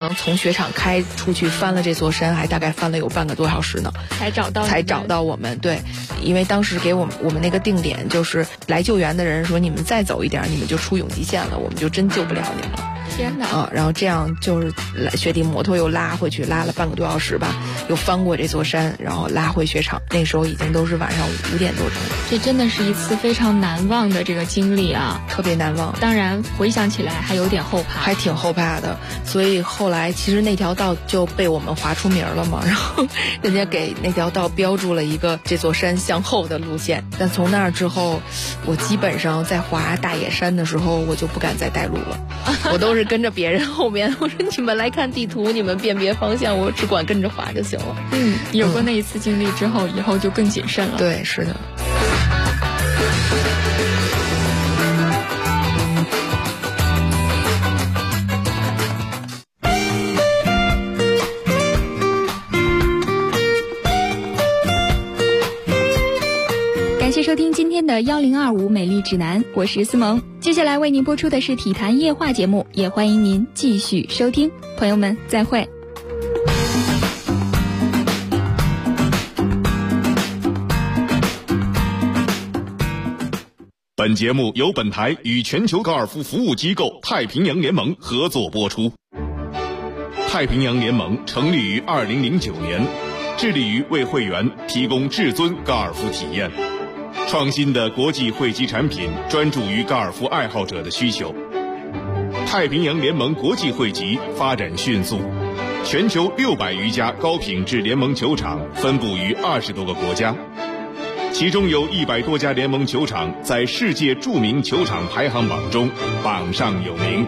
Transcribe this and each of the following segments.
从雪场开出去翻了这座山，还大概翻了有半个多小时呢，才找到我们。对，因为当时给我们那个定点就是来救援的人说，你们再走一点，你们就出永吉县了，我们就真救不了你们了。 天哪！ 然后这样就是雪地摩托又拉回去，拉了半个多小时吧，又翻过这座山，然后拉回雪场。那时候已经都是晚上5点多钟了。 这真的是一次非常难忘的这个经历啊， 特别难忘。 当然回想起来还有点后怕， 还挺后怕的。所以后来其实那条道就被我们划出名了嘛，然后人家给那条道标注了一个这座山向后的路线。但从那儿之后，我基本上在滑大野山的时候，我就不敢再带路了，我都是跟着别人后面，我说你们来看地图，你们辨别方向，我只管跟着滑就行了。 有过那一次经历之后，以后就更谨慎了。 对，是的。 感谢收听今天的1025美丽指南，我是思萌。接下来为您播出的是体坛夜话节目，也欢迎您继续收听。朋友们，再会。 本节目由本台与全球高尔夫服务机构太平洋联盟合作播出。太平洋联盟成立于2009年，致力于为会员提供至尊高尔夫体验。创新的国际会籍产品专注于高尔夫爱好者的需求。太平洋联盟国际会籍发展迅速，全球600余家高品质联盟球场分布于20多个国家，其中有100多家联盟球场在世界著名球场排行榜中榜上有名。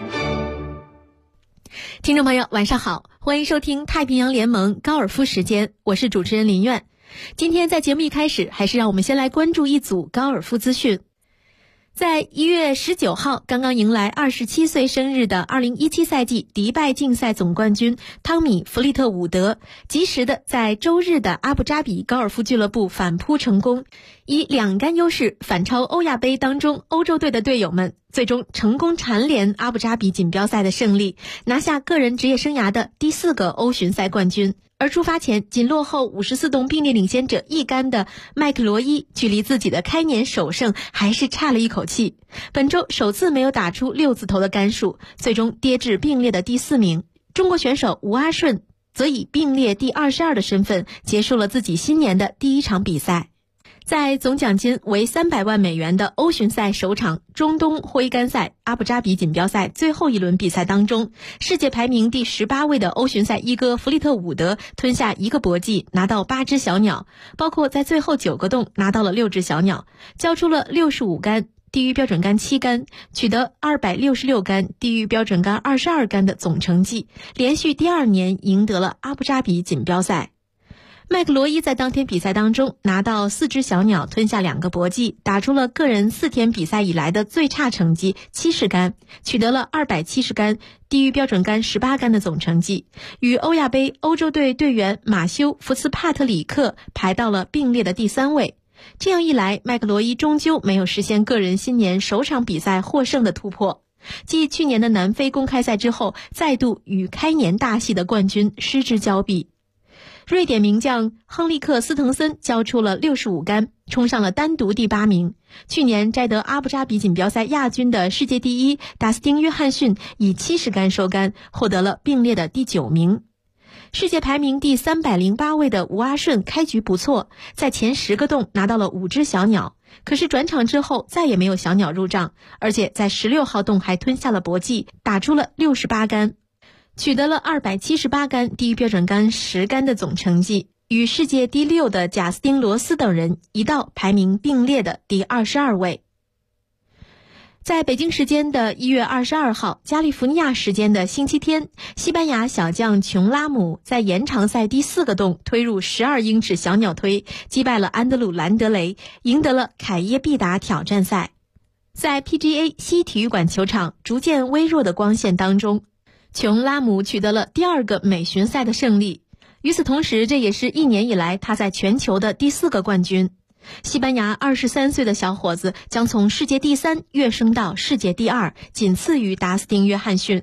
听众朋友晚上好，欢迎收听太平洋联盟高尔夫时间，我是主持人林苑。今天在节目一开始，还是让我们先来关注一组高尔夫资讯。在1月19号刚刚迎来27岁生日的2017赛季迪拜竞赛总冠军汤米·弗利特伍德，及时的在周日的阿布扎比高尔夫俱乐部反扑成功，以2杆优势反超欧亚杯当中欧洲队的队友们，最终成功蝉联阿布扎比锦标赛的胜利，拿下个人职业生涯的第4个欧巡赛冠军。而出发前仅落后54洞并列领先者1杆的麦克罗伊，距离自己的开年首胜还是差了一口气。本周首次没有打出6字头的杆数，最终跌至并列的第4名。中国选手吴阿顺则以并列第22的身份结束了自己新年的第1场比赛。在总奖金为300万美元的欧巡赛首场中东挥杆赛阿布扎比锦标赛最后一轮比赛当中，世界排名第18位的欧巡赛一哥弗利特伍德吞下1个搏击，拿到8只小鸟，包括在最后9个洞拿到了6只小鸟，交出了65杆，低于标准杆7杆，取得266杆，低于标准杆22杆的总成绩，连续第2年赢得了阿布扎比锦标赛。麦克罗伊在当天比赛当中拿到4只小鸟，吞下2个搏击，打出了个人4天比赛以来的最差成绩70杆，取得了270杆，低于标准杆18杆的总成绩，与欧亚杯欧洲队队员马修·福茨帕特里克排到了并列的第3位。这样一来，麦克罗伊终究没有实现个人新年首场比赛获胜的突破，继去年的南非公开赛之后，再度与开年大戏的冠军失之交臂。瑞典名将亨利克·斯滕森交出了65杆，冲上了单独第8名。去年摘得阿布扎比锦标赛亚军的世界第1达斯汀·约翰逊以70杆收杆，获得了并列的第9名。世界排名第308位的吴阿顺开局不错，在前10个洞拿到了5只小鸟，可是转场之后再也没有小鸟入账，而且在16号洞还吞下了搏击，打出了68杆，取得了278杆，低于标准杆10杆的总成绩，与世界第6的贾斯汀·罗斯等人一道排名并列的第22位。在北京时间的1月22号，加利福尼亚时间的星期天，西班牙小将琼拉姆在延长赛第4个洞推入12英尺小鸟推，击败了安德鲁·兰德雷，赢得了凯耶必达挑战赛。在 PGA 西体育馆球场逐渐微弱的光线当中，琼拉姆取得了第2个美巡赛的胜利，与此同时，这也是1年以来他在全球的第4个冠军。西班牙23岁的小伙子将从世界第3跃升到世界第2，仅次于达斯汀·约翰逊。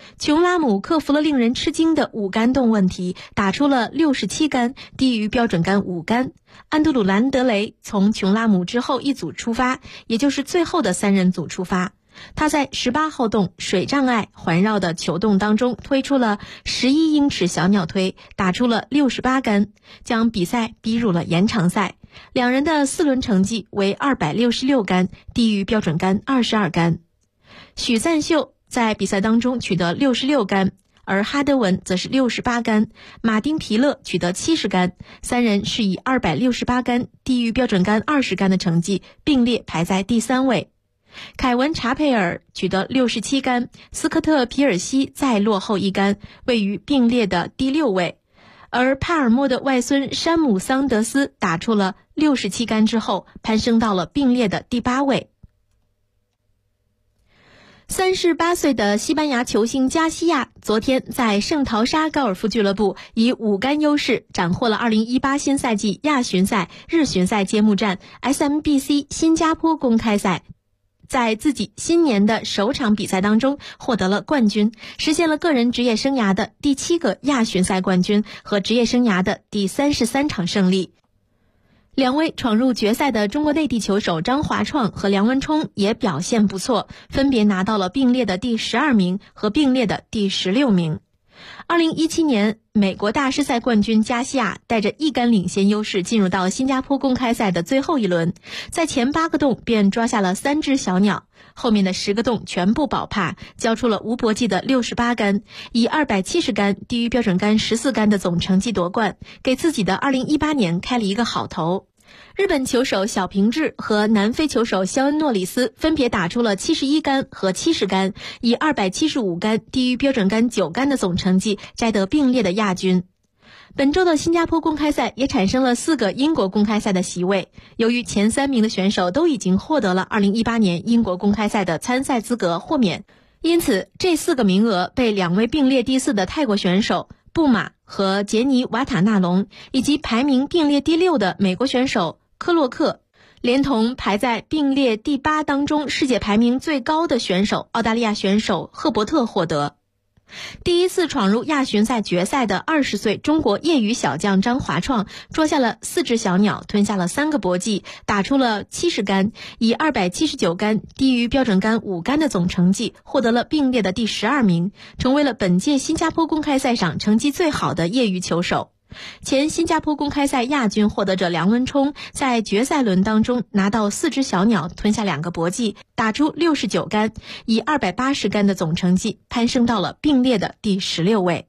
琼拉姆克服了令人吃惊的5杆洞问题，打出了67杆，低于标准杆5杆。安德鲁·兰德雷从琼拉姆之后一组出发，也就是最后的3人组出发。他在18号洞水障碍环绕的球洞当中推出了11英尺小鸟推，打出了68杆，将比赛逼入了延长赛。2人的4轮成绩为266杆，低于标准杆22杆。许赞秀在比赛当中取得66杆，而哈德文则是68杆，马丁皮勒取得70杆，3人是以268杆低于标准杆20杆的成绩并列排在第3位。凯文查佩尔取得67杆，斯科特皮尔西再落后1杆，位于并列的第6位。而帕尔默的外孙山姆桑德斯打出了67杆之后，攀升到了并列的第8位。38岁的西班牙球星加西亚昨天在圣淘沙高尔夫俱乐部以5杆优势斩获了2018新赛季亚巡赛日巡赛揭幕战 SMBC 新加坡公开赛，在自己新年的首场比赛当中获得了冠军，实现了个人职业生涯的第7个亚巡赛冠军和职业生涯的第33场胜利。2位闯入决赛的中国内地球手张华创和梁文冲也表现不错，分别拿到了并列的第12名和并列的第16名。2017年美国大师赛冠军加西亚带着1杆领先优势进入到新加坡公开赛的最后一轮，在前8个洞便抓下了3只小鸟，后面的10个洞全部保帕，交出了无搏击的68杆，以270杆低于标准杆14杆的总成绩夺冠，给自己的2018年开了一个好头。日本球手小平治和南非球手肖恩诺里斯分别打出了71杆和70杆，以275杆低于标准杆9杆的总成绩摘得并列的亚军。本周的新加坡公开赛也产生了4个英国公开赛的席位，由于前3名的选手都已经获得了2018年英国公开赛的参赛资格豁免，因此这4个名额被2位并列第4的泰国选手布马和杰尼瓦塔纳隆，以及排名并列第6的美国选手科洛克，连同排在并列第8当中世界排名最高的选手澳大利亚选手赫伯特获得。第一次闯入亚巡赛决赛的20岁中国业余小将张华创捉下了4只小鸟，吞下了3个搏击，打出了70杆，以279杆低于标准杆5杆的总成绩获得了并列的第12名，成为了本届新加坡公开赛上成绩最好的业余球手。前新加坡公开赛亚军获得者梁文冲在决赛轮当中拿到4只小鸟，吞下2个搏击，打出69杆，以280杆的总成绩攀升到了并列的第16位。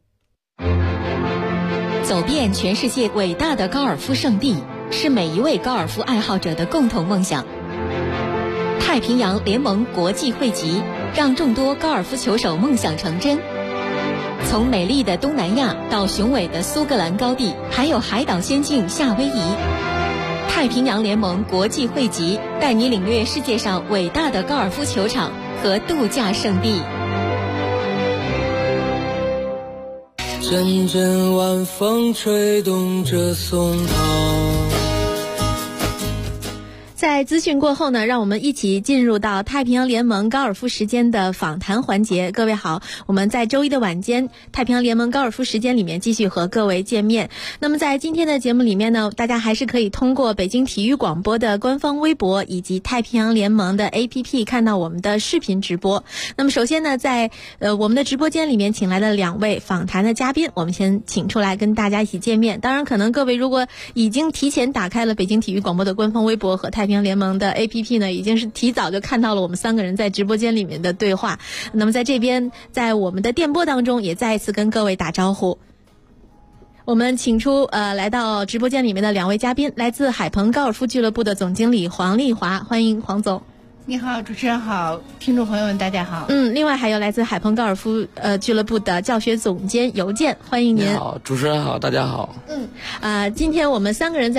走遍全世界伟大的高尔夫圣地，是每一位高尔夫爱好者的共同梦想。太平洋联盟国际汇集，让众多高尔夫球手梦想成真。从美丽的东南亚到雄伟的苏格兰高地，还有海岛仙境夏威夷，太平洋联盟国际汇集带你领略世界上伟大的高尔夫球场和度假胜地。 阵阵晚风吹动着松涛。 在资讯过后呢，让我们一起进入到太平洋联盟高尔夫时间的访谈环节。各位好，我们在周一的晚间太平洋联盟高尔夫时间里面继续和各位见面。那么在今天的节目里面呢，大家还是可以通过北京体育广播的官方微博以及太平洋联盟的 APP 看到我们的视频直播。那么首先呢，在我们的直播间里面请来了2位访谈的嘉宾，我们先请出来跟大家一起见面。当然可能各位如果已经提前打开了北京体育广播的官方微博和太平洋联盟的 APP 呢，已经是提早就看到了我们3个人在直播间里面的对话。那么在这边，在我们的电波当中也再一次跟各位打招呼。我们请出来到直播间里面的2位嘉宾，来自海鹏高尔夫俱乐部的总经理黄丽华，欢迎黄总。 你好，主持人好，听众朋友们大家好。 另外还有来自海鹏高尔夫俱乐部的教学总监尤健，欢迎您。 你好，主持人好，大家好。 今天我们3个人在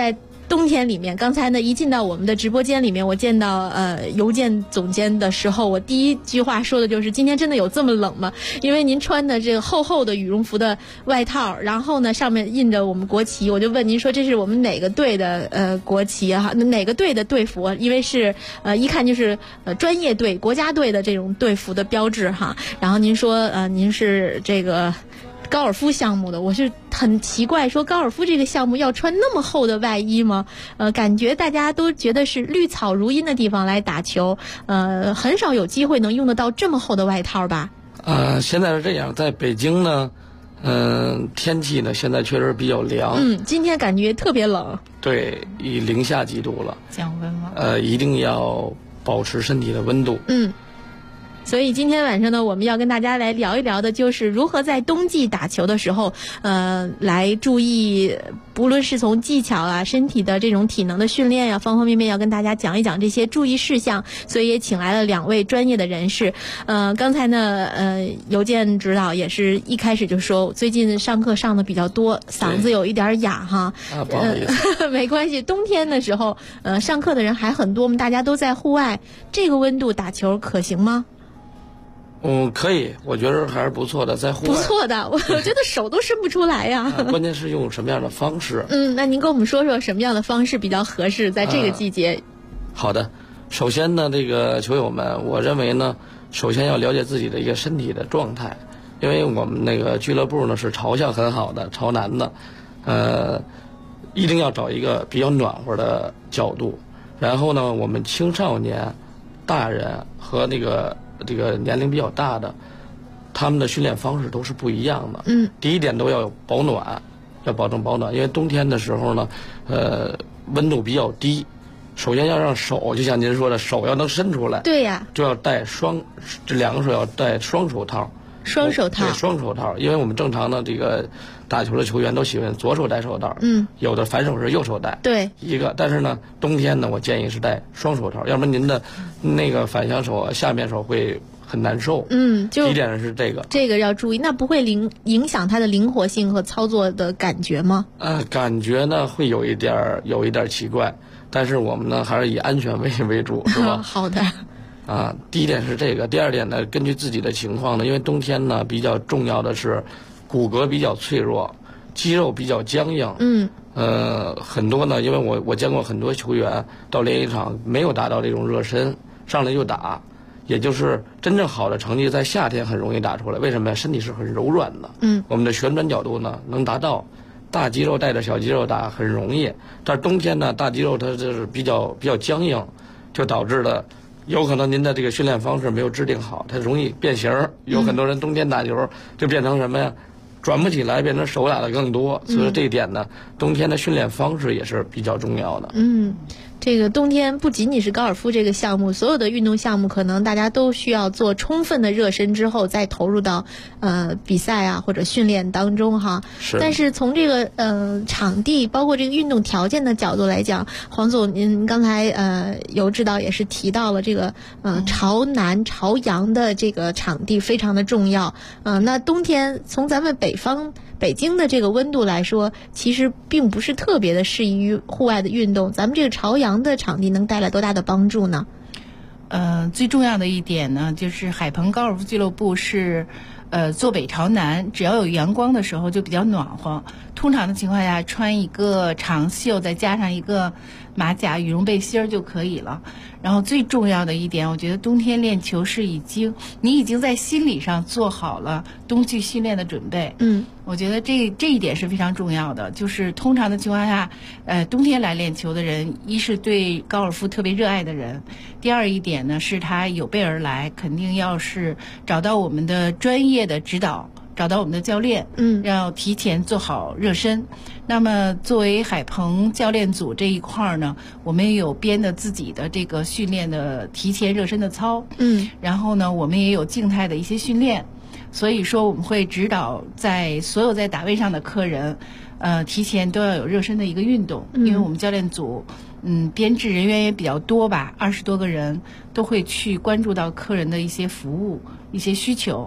冬天里面，刚才呢一进到我们的直播间里面，我见到邮件总监的时候，我第一句话说的就是今天真的有这么冷吗？因为您穿的这个厚厚的羽绒服的外套，然后呢上面印着我们国旗，我就问您说这是我们哪个队的国旗啊？哪个队的队服？因为是一看就是专业队、国家队的这种队服的标志哈。然后您说您是这个高尔夫项目的，我是很奇怪，说高尔夫这个项目要穿那么厚的外衣吗？感觉大家都觉得是绿草如茵的地方来打球，很少有机会能用得到这么厚的外套吧？ 现在是这样，在北京呢，天气呢现在确实比较凉。 今天感觉特别冷。对， 已零下几度了， 降温了。 一定要保持身体的温度。 所以今天晚上呢，我们要跟大家来聊一聊的就是如何在冬季打球的时候，来注意，不论是从技巧啊、身体的这种体能的训练呀，方方面面要跟大家讲一讲这些注意事项。所以也请来了2位专业的人士。刚才呢，邮件指导也是一开始就说，最近上课上的比较多，嗓子有一点哑哈。 不好意思。 没关系，冬天的时候，上课的人还很多，我们大家都在户外，这个温度打球可行吗？ 可以，我觉得还是不错的，在户外。 不错的，我觉得手都伸不出来呀。 关键是用什么样的方式？ 那您跟我们说说什么样的方式比较合适，在这个季节？ 好的，首先呢，这个球友们，我认为呢，首先要了解自己的一个身体的状态，因为我们那个俱乐部呢是朝向很好的，朝南的，一定要找一个比较暖和的角度。然后呢，我们青少年、大人和这个年龄比较大的，他们的训练方式都是不一样的。第一点都要有保暖，要保证保暖，因为冬天的时候呢，温度比较低。首先要让手，就像您说的，手要能伸出来。 对呀。就要戴这2个手要戴双手套。 双手套。 对，双手套，因为我们正常的这个打球的球员都喜欢左手戴手套。有的反手是右手戴。 对。 但是呢，冬天呢，我建议是戴双手套，要不然您的那个反向手下面手会很难受。第一点是这个要注意，那不会影响它的灵活性和操作的感觉吗？ 感觉呢会有一点奇怪，但是我们呢还是以安全为主，是吧？ 好的。 第一点是这个，第二点呢，根据自己的情况呢，因为冬天呢比较重要的是骨骼比较脆弱，肌肉比较僵硬。很多呢，因为我见过很多球员到练习场没有达到这种热身，上来就打，也就是真正好的成绩在夏天很容易打出来。为什么呀？身体是很柔软的。我们的旋转角度呢能达到，大肌肉带着小肌肉打很容易。但是冬天呢，大肌肉它就是比较僵硬，就导致了有可能您的这个训练方式没有制定好，它容易变形。有很多人冬天打球就变成什么呀？转不起来，变成手打的更多。所以这一点呢，冬天的训练方式也是比较重要的。 这个冬天不仅仅是高尔夫这个项目，所有的运动项目可能大家都需要做充分的热身之后再投入到比赛啊或者训练当中哈。但是从这个场地包括这个运动条件的角度来讲，黄总您刚才尤指导也是提到了这个朝南朝阳的这个场地非常的重要。那冬天从咱们北京的这个温度来说，其实并不是特别的适宜于户外的运动。咱们这个朝阳的场地能带来多大的帮助呢？ 最重要的一点呢，就是海鹏高尔夫俱乐部是坐北朝南，只要有阳光的时候就比较暖和。通常的情况下，穿一个长袖再加上一个马甲羽绒背心就可以了。然后最重要的一点，我觉得冬天练球是你已经在心理上做好了冬季训练的准备。我觉得这一点是非常重要的。就是通常的情况下，冬天来练球的人，一是对高尔夫特别热爱的人，第二一点呢是他有备而来，肯定要是找到我们的专业的指导，找到我们的教练，要提前做好热身。那么作为海鹏教练组这一块呢，我们也有编的自己的这个训练的提前热身的操，然后呢我们也有静态的一些训练。所以说我们会指导所有在打位上的客人提前都要有热身的一个运动。因为我们教练组编制人员也比较多吧，20多个人都会去关注到客人的一些服务一些需求。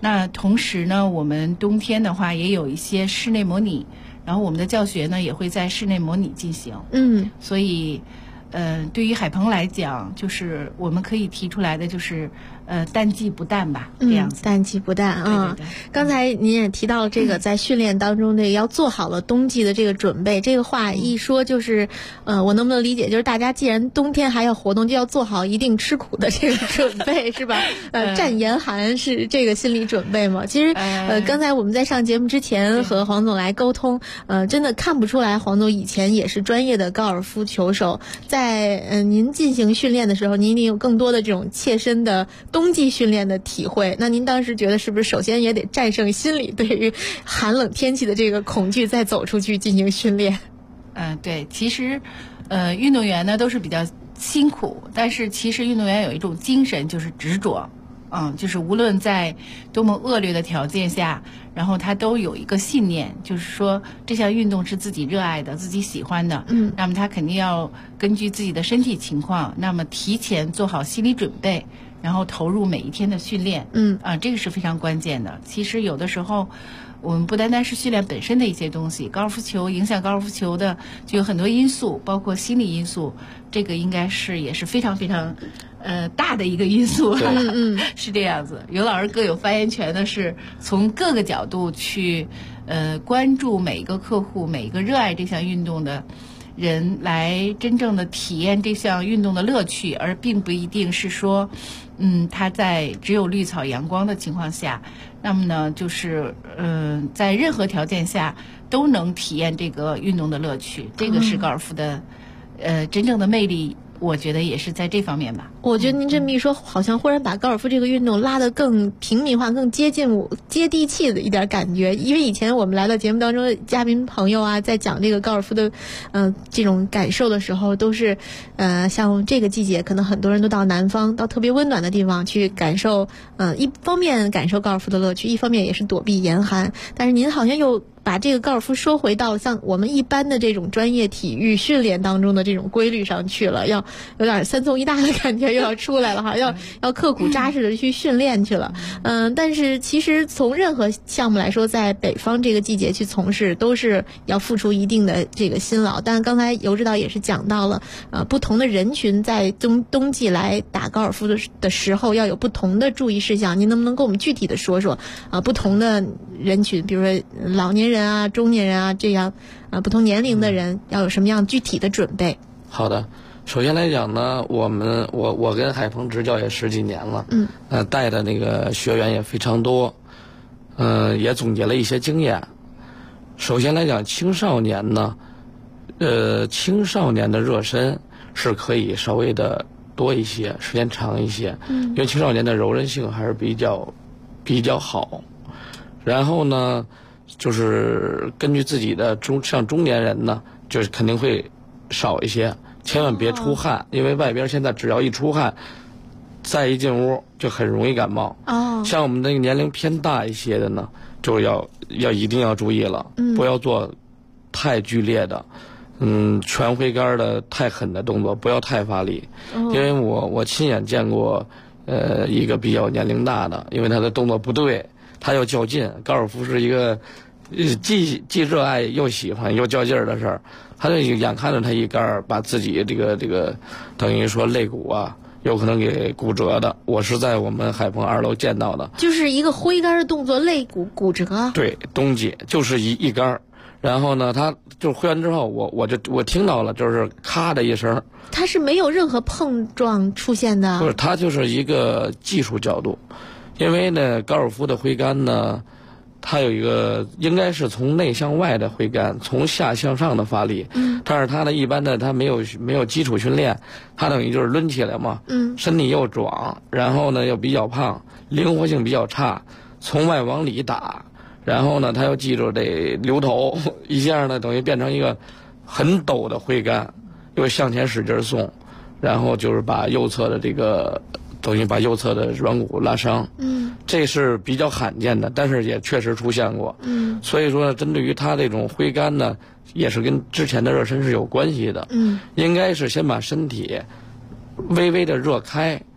那同时呢，我们冬天的话也有一些室内模拟，然后我们的教学呢也会在室内模拟进行。所以对于海鹏来讲，就是我们可以提出来的就是淡季不淡吧，这样子。 淡季不淡啊。对。刚才您也提到了这个在训练当中这个要做好了冬季的这个准备，这个话一说就是我能不能理解，就是大家既然冬天还要活动，就要做好一定吃苦的这个准备是吧？战严寒是这个心理准备吗？其实刚才我们在上节目之前和黄总来沟通，真的看不出来黄总以前也是专业的高尔夫球手，在您进行训练的时候，您一定有更多的这种切身的冬季训练的体会。那您当时觉得是不是首先也得战胜心理对于寒冷天气的这个恐惧，再走出去进行训练？ 对，其实运动员呢都是比较辛苦，但是其实运动员有一种精神，就是执着。就是无论在多么恶劣的条件下，然后他都有一个信念，就是说这项运动是自己热爱的，自己喜欢的。那么他肯定要根据自己的身体情况，那么提前做好心理准备，然后投入每一天的训练。这个是非常关键的。其实有的时候我们不单单是训练本身的一些东西，高尔夫球影响高尔夫球的就有很多因素，包括心理因素，这个应该是也是非常非常大的一个因素。是这样子。尤老师各有发言权的是从各个角度去关注每一个客户，每一个热爱这项运动的人，来真正的体验这项运动的乐趣，而并不一定是说他在只有绿草阳光的情况下，那么呢就是在任何条件下都能体验这个运动的乐趣。这个是高尔夫的真正的魅力，我觉得也是在这方面吧。 我觉得您这么一说，好像忽然把高尔夫这个运动拉得更平民化，更接地气的一点感觉。因为以前我们来到节目当中，嘉宾朋友啊，在讲这个高尔夫的这种感受的时候，都是像这个季节，可能很多人都到南方，到特别温暖的地方去感受，一方面感受高尔夫的乐趣，一方面也是躲避严寒。但是您好像又把这个高尔夫说回到像我们一般的这种专业体育训练当中的这种规律上去了，要有点三纵一大的感觉又要出来了哈，要刻苦扎实的去训练去了。但是其实从任何项目来说，在北方这个季节去从事，都是要付出一定的这个辛劳。但刚才尤指导也是讲到了，不同的人群在冬季来打高尔夫的时候要有不同的注意事项。您能不能跟我们具体的说说不同的人群，比如说老年人啊、中年人啊，这样不同年龄的人要有什么样具体的准备？ 好的。首先来讲呢，我跟海鹏执教也10几年了，带的那个学员也非常多，也总结了一些经验。首先来讲，青少年呢，青少年的热身是可以稍微的多一些，时间长一些，因为青少年的柔韧性还是比较好。然后呢，就是根据自己的像中年人呢，就是肯定会少一些。千万别出汗，因为外边现在只要一出汗，再一进屋就很容易感冒。像我们那个年龄偏大一些的呢，就要一定要注意了，不要做太剧烈的，全挥杆的太狠的动作，不要太发力。因为我亲眼见过，一个比较年龄大的，因为他的动作不对，他要较劲。高尔夫是一个既热爱又喜欢又较劲儿的事儿。他就眼看着他一杆把自己这个等于说肋骨啊有可能给骨折的，我是在我们海鹏2楼见到的。 就是一个挥杆的动作，肋骨骨折。 对，冬季就是一杆，然后呢，他就挥完之后，我听到了，就是咔的一声。 他是没有任何碰撞出现的。 不是，他就是一个技术角度，因为呢，高尔夫的挥杆呢。它有一个应该是从内向外的挥杆，从下向上的发力。但是它的一般的它没有基础训练，它等于就是抡起来嘛。身体又壮，然后呢又比较胖，灵活性比较差，从外往里打，然后呢他要记住得留头，一下呢等于变成一个很陡的挥杆，又向前使劲送，然后就是把右侧的这个。等于把右侧的软骨拉伤，这是比较罕见的，但是也确实出现过，所以说呢，针对于他这种挥杆呢，也是跟之前的热身是有关系的，应该是先把身体微微的热开，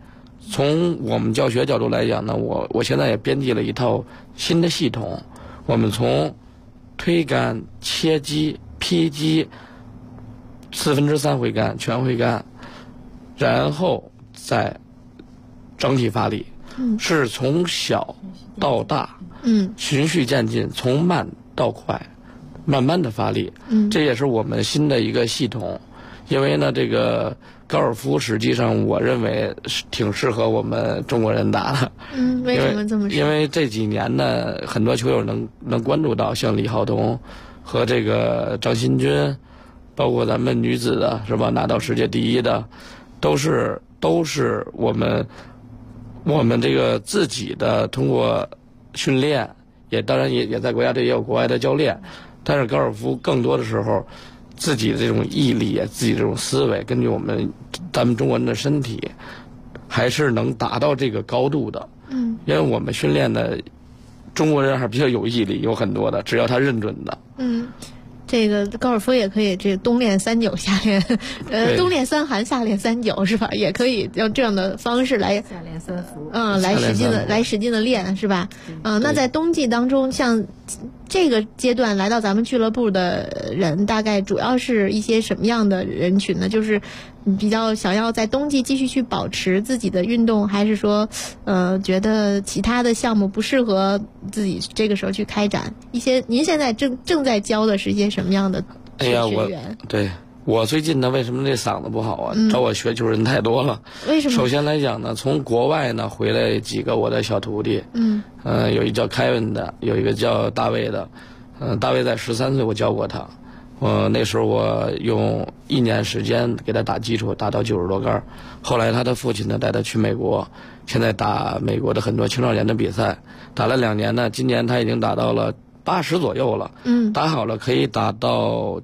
从我们教学角度来讲呢，我现在也编辑了一套新的系统，我们从推杆、切击、劈击、3/4回杆、全回杆，然后再整体发力，是从小到大，循序渐进，从慢到快，慢慢的发力，这也是我们新的一个系统。因为呢，这个高尔夫实际上我认为挺适合我们中国人打的。 为什么这么说？ 因为这几年呢，很多球友能关注到，像李浩彤和这个张新军，包括咱们女子的是吧，拿到世界第1的，都是我们这个自己的通过训练，当然也在国家队也有国外的教练，但是高尔夫更多的时候，自己的这种毅力，自己这种思维，根据咱们中国人的身体，还是能达到这个高度的。因为我们训练的中国人还是比较有毅力，有很多的，只要他认准的。 这个高尔夫也可以，这冬练3九，夏练冬练3寒，夏练3九，是吧？也可以用这样的方式来夏练3伏， 来使劲的练，是吧？那在冬季当中，像这个阶段来到咱们俱乐部的人，大概主要是一些什么样的人群呢？就是比较想要在冬季继续去保持自己的运动，还是说觉得其他的项目不适合自己这个时候去开展一些？您现在正在教的是一些什么样的学员？ 我最近呢，为什么这嗓子不好啊？找我学球人太多了。 为什么？ 首先来讲呢，从国外呢回来几个我的小徒弟，有一叫凯文的，有一个叫大卫的，大卫在13岁我教过他，那时候我用1年时间给他打基础，打到90多杆。后来他的父亲呢带他去美国，现在打美国的很多青少年的比赛，打了2年呢，今年他已经打到了80左右了，打好了可以打到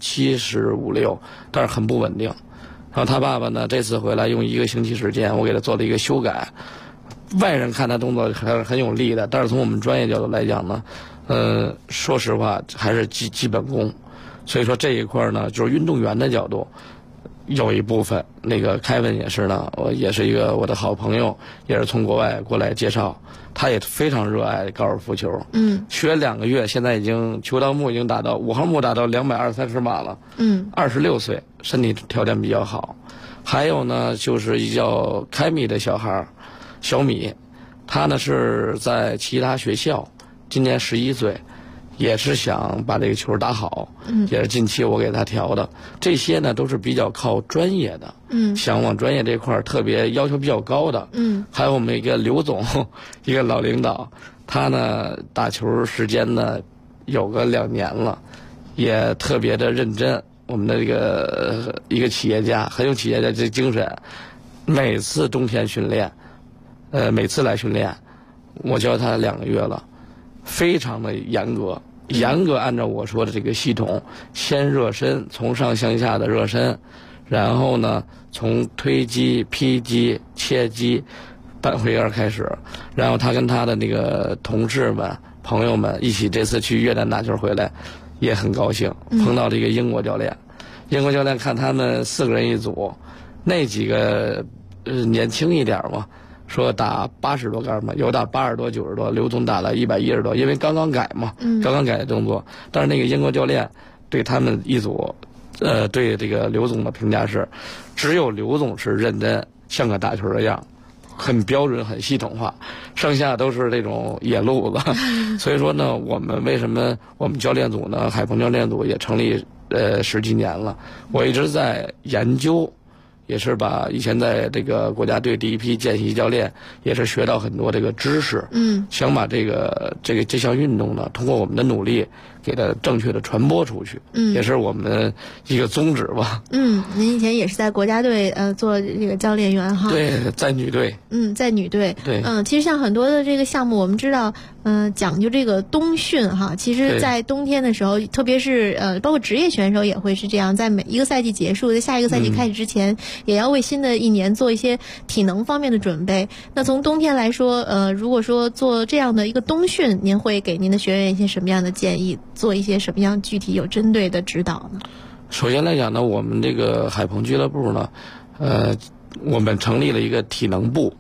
75、6，但是很不稳定。然后他爸爸呢，这次回来用1个星期时间，我给他做了一个修改。外人看他动作还是很有力的，但是从我们专业角度来讲呢，说实话还是基本功。所以说这一块呢，就是运动员的角度，有一部分那个凯文也是呢，也是一个我的好朋友，也是从国外过来介绍，他也非常热爱高尔夫球，学2个月，现在已经球道木已经打到5号木打到220-230码了，26岁，身体条件比较好。还有呢，就是一叫凯米的小孩小米，他呢是在其他学校，今年11岁。也是想把这个球打好，也是近期我给他调的。这些呢都是比较靠专业的，想往专业这块特别要求比较高的。还有我们一个刘总，一个老领导，他呢打球时间呢有个2年了，也特别的认真。我们的这个一个企业家，很有企业家这精神。每次冬天训练，每次来训练，我教他2个月了，非常的严格按照我说的这个系统，先热身，从上向下的热身，然后呢从推击、劈击、切击、半回杆开始，然后他跟他的那个同事们、朋友们一起这次去越南打球回来，也很高兴，碰到这个英国教练。英国教练看他们4个人一组，那几个年轻一点嘛，说打80多杆嘛，有打80多、90多，刘总打了110多，因为刚刚改嘛，刚刚改的动作。但是那个英国教练对他们一组，对这个刘总的评价是，只有刘总是认真，像个打球的样，很标准、很系统化，剩下都是这种野路子。所以说呢，我们为什么我们教练组呢，海鹏教练组也成立10几年了，我一直在研究。也是把以前在这个国家队第一批见习教练也是学到很多这个知识，想把这项运动呢，通过我们的努力给它正确的传播出去，也是我们一个宗旨吧。 您以前也是在国家队做这个教练员哈？ 对，在女队。 在女队。 对。 其实像很多的这个项目，我们知道，讲究这个冬训哈。其实，在冬天的时候，特别是包括职业选手也会是这样，在每一个赛季结束，在下一个赛季开始之前，也要为新的一年做一些体能方面的准备。那从冬天来说，如果说做这样的一个冬训，您会给您的学员一些什么样的建议？做一些什么样具体有针对的指导呢？ 首先来讲呢，我们这个海鹏俱乐部呢，我们成立了一个体能部。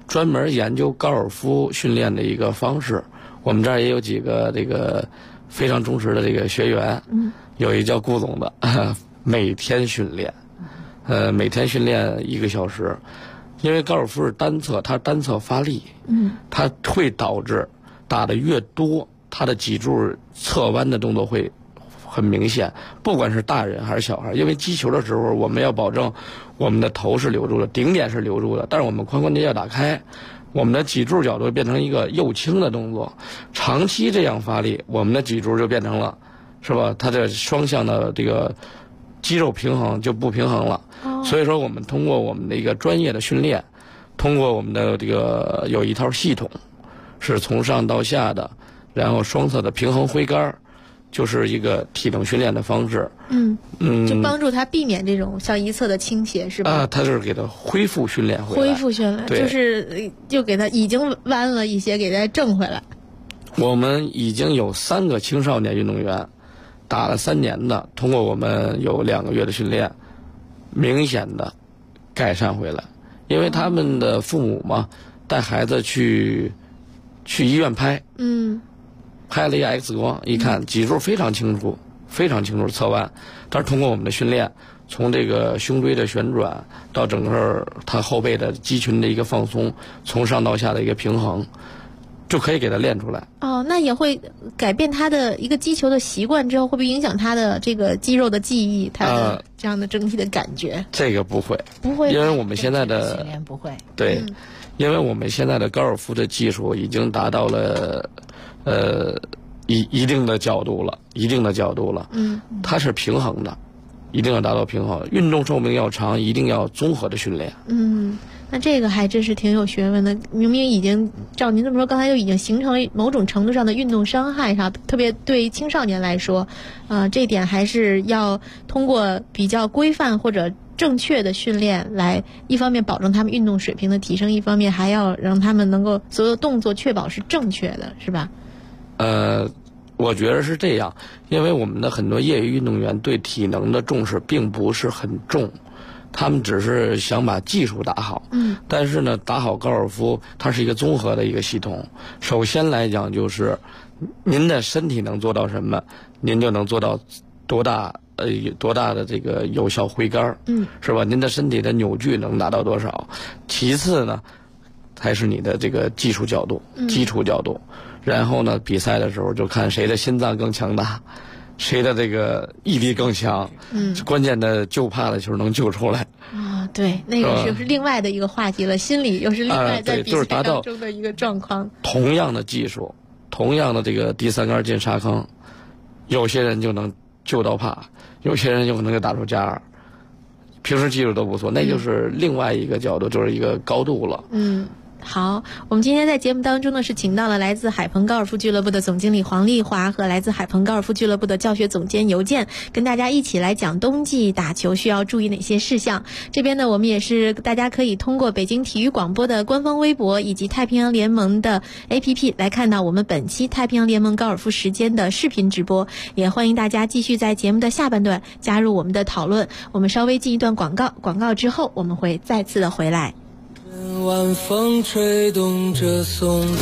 专门研究高尔夫训练的一个方式。我们这儿也有几个这个非常忠实的这个学员，有一叫顾总的，每天训练，每天训练1个小时，因为高尔夫是单侧，它单侧发力，它会导致打得越多，它的脊柱侧弯的动作会很明显，不管是大人还是小孩，因为击球的时候我们要保证我们的头是留住的，顶点是留住的，但是我们髋关节要打开，我们的脊柱角度变成一个右倾的动作，长期这样发力，我们的脊柱就变成了，是吧？它的双向的这个肌肉平衡就不平衡了。所以说我们通过我们的一个专业的训练，通过我们的这个有一套系统，是从上到下的，然后双侧的平衡挥杆，就是一个体能训练的方式。 就帮助他避免这种向一侧的倾斜，是吧？ 他就是给他恢复训练回来。 恢复训练就给他已经弯了一些，给他正回来。 我们已经有3个青少年运动员打了3年的，通过我们有2个月的训练，明显的改善回来。因为他们的父母嘛，带孩子去医院拍，拍了一个 X 光，一看脊柱非常清楚，非常清楚侧弯。但是通过我们的训练，从这个胸椎的旋转到整个他后背的肌群的一个放松，从上到下的一个平衡，就可以给他练出来。 那也会改变他的一个击球的习惯，之后会不会影响他的这个肌肉的记忆，他的这样的整体的感觉？这个不会， 不会， 因为我们现在的训练不会。 对，因为我们现在的高尔夫的技术已经达到了一定的角度了，它是平衡的，一定要达到平衡。运动寿命要长，一定要综合的训练。 那这个还真是挺有学问的，明明已经照您这么说，刚才就已经形成了某种程度上的运动伤害上，特别对青少年来说，这一点还是要通过比较规范或者正确的训练来，一方面保证他们运动水平的提升，一方面还要让他们能够所有动作确保是正确的，是吧？ 我觉得是这样，因为我们的很多业余运动员对体能的重视并不是很重，他们只是想把技术打好。但是呢，打好高尔夫它是一个综合的一个系统。首先来讲，就是您的身体能做到什么，您就能做到多大的这个有效挥杆，是吧？您的身体的扭矩能达到多少？其次呢，才是你的这个技术角度、基础角度。然后呢，比赛的时候就看谁的心脏更强大，谁的这个毅力更强。关键的救怕的球能救出来。 对，那个是另外的一个话题了，心理又是另外在比赛当中的一个状况。 同样的技术，同样的这个第3杆进沙坑，有些人就能救到怕，有些人有可能就打出加2，平时技术都不错，那就是另外一个角度，就是一个高度了。 好，我们今天在节目当中呢，是请到了来自海鹏高尔夫俱乐部的总经理黄丽华和来自海鹏高尔夫俱乐部的教学总监尤健，跟大家一起来讲冬季打球需要注意哪些事项。这边呢，我们也是大家可以通过北京体育广播的官方微博以及太平洋联盟的 APP 来看到我们本期太平洋联盟高尔夫时间的视频直播，也欢迎大家继续在节目的下半段加入我们的讨论。我们稍微进一段广告之后，我们会再次的回来。 晚风吹动着松涛，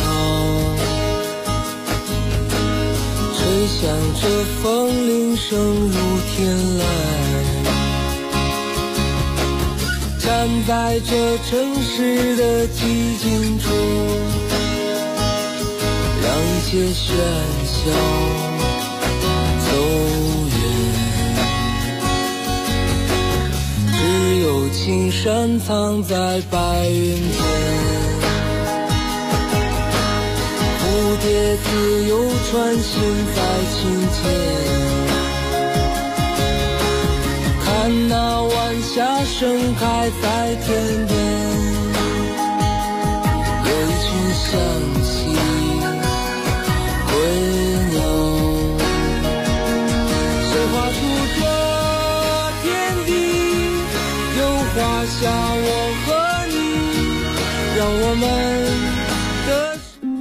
吹响着风铃声如天籁，站在这城市的寂静中，让一切喧嚣走只有青山藏在白云间，蝴蝶自由穿行在清间，看那晚霞盛开在天边，有一群向西归鸟，谁画出这天地，画下我和你，让我们的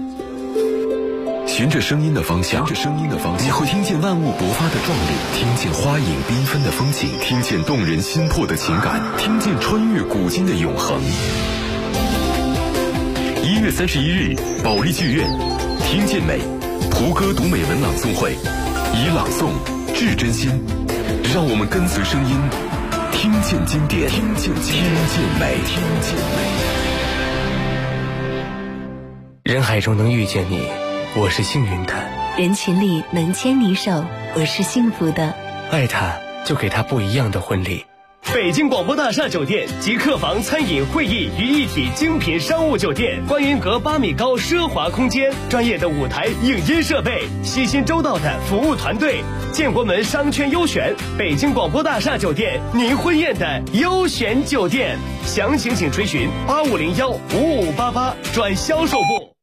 循着声音的方向，你会听见万物勃发的壮丽，听见花影缤纷的风景，听见动人心魄的情感，听见穿越古今的永恒。 1月31日，保利剧院，听见美，胡歌读美文朗诵会，以朗诵致真心，让我们跟随声音，听见经典，听见美，听见美。 人海中能遇见你，我是幸运的； 人群里能牵你手，我是幸福的。 爱他，就给他不一样的婚礼。 北京广播大厦酒店集客房、餐饮、会议于一体精品商务酒店，观云阁8米高奢华空间，专业的舞台影音设备，悉心周到的服务团队，建国门商圈优选，北京广播大厦酒店，您婚宴的优选酒店。详情请垂询85015588转销售部。